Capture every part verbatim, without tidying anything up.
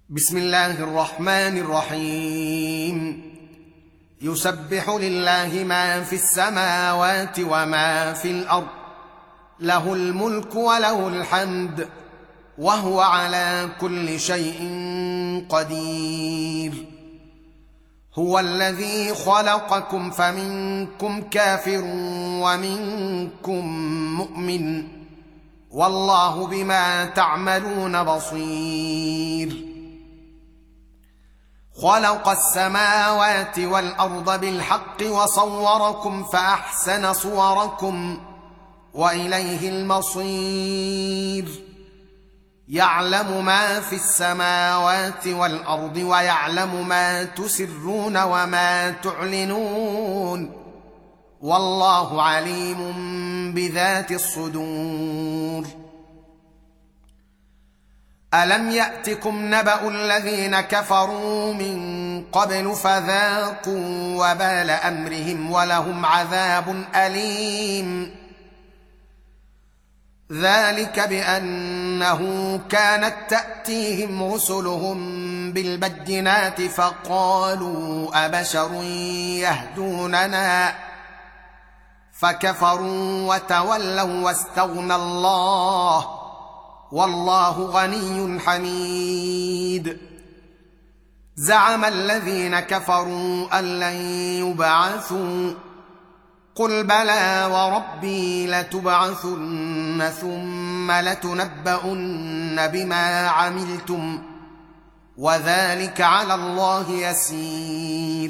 بسم الله الرحمن الرحيم. يسبح لله ما في السماوات وما في الأرض، له الملك وله الحمد، وهو على كل شيء قدير. هو الذي خلقكم فمنكم كافر ومنكم مؤمن، والله بما تعملون بصير. خلق السماوات والأرض بالحق وصوركم فأحسن صوركم وإليه المصير. يعلم ما في السماوات والأرض ويعلم ما تسرون وما تعلنون، والله عليم بذات الصدور. ألم يأتكم نبأ الذين كفروا من قبل فذاقوا وبال أمرهم ولهم عذاب أليم. ذلك بأنه كانت تأتيهم رسلهم بالبينات فقالوا أبشر يهدوننا، فكفروا وتولوا واستغنى الله، والله غني حميد. زعم الذين كفروا أن لن يبعثوا، قل بلى وربي لتبعثن ثم لتنبؤن بما عملتم، وذلك على الله يسير.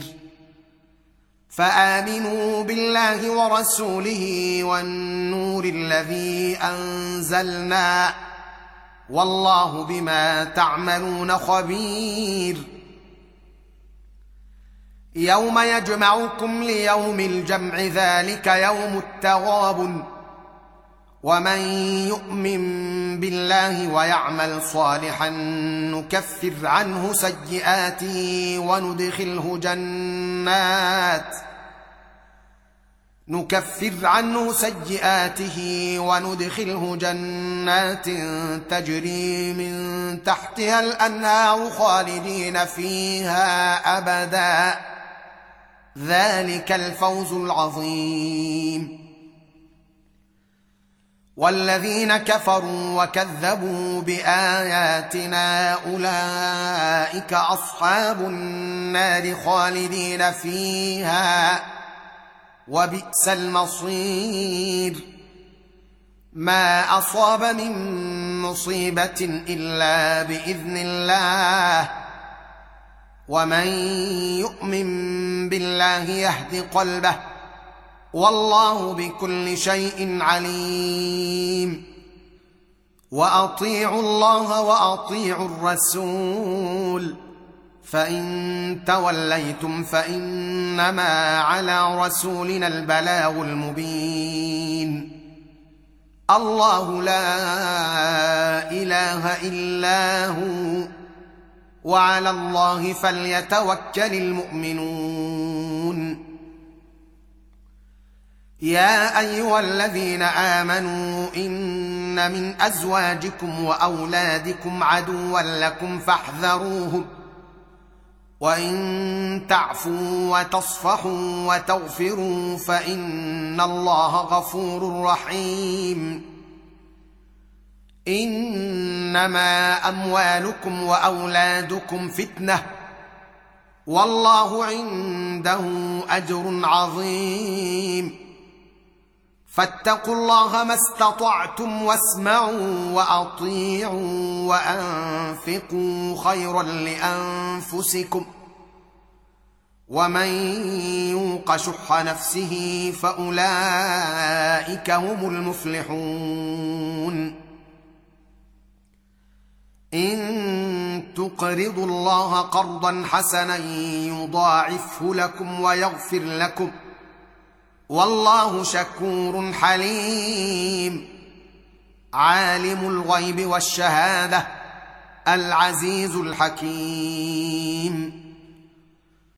فآمنوا بالله ورسوله والنور الذي أنزلنا، والله بما تعملون خبير. يوم يجمعكم ليوم الجمع، ذلك يوم التغابن. ومن يؤمن بالله ويعمل صالحا نكفر عنه سيئاته وندخله جنات نكفر عنه سيئاته وندخله جنات تجري من تحتها الأنهار خالدين فيها أبدا، ذلك الفوز العظيم. والذين كفروا وكذبوا بآياتنا أولئك أصحاب النار خالدين فيها، وبئس المصير. ما أصاب من مصيبة إلا بإذن الله، ومن يؤمن بالله يهد قلبه، والله بكل شيء عليم. وأطيعوا الله وأطيعوا الرسول، فإن توليتم فإنما على رسولنا البلاغ المبين. الله لا إله إلا هو، وعلى الله فليتوكل المؤمنون. يا أيها الذين آمنوا إن من أزواجكم وأولادكم عدوا لكم فاحذروهم، وإن تعفوا وتصفحوا وتغفروا فإن الله غفور رحيم. إنما أموالكم وأولادكم فتنة، والله عنده أجر عظيم. فاتقوا الله ما استطعتم واسمعوا وأطيعوا وأنفقوا خيرا لأنفسكم، ومن يوق شح نفسه فأولئك هم المفلحون. إن تقرضوا الله قرضا حسنا يضاعفه لكم ويغفر لكم، والله شكور حليم. عالم الغيب والشهادة العزيز الحكيم.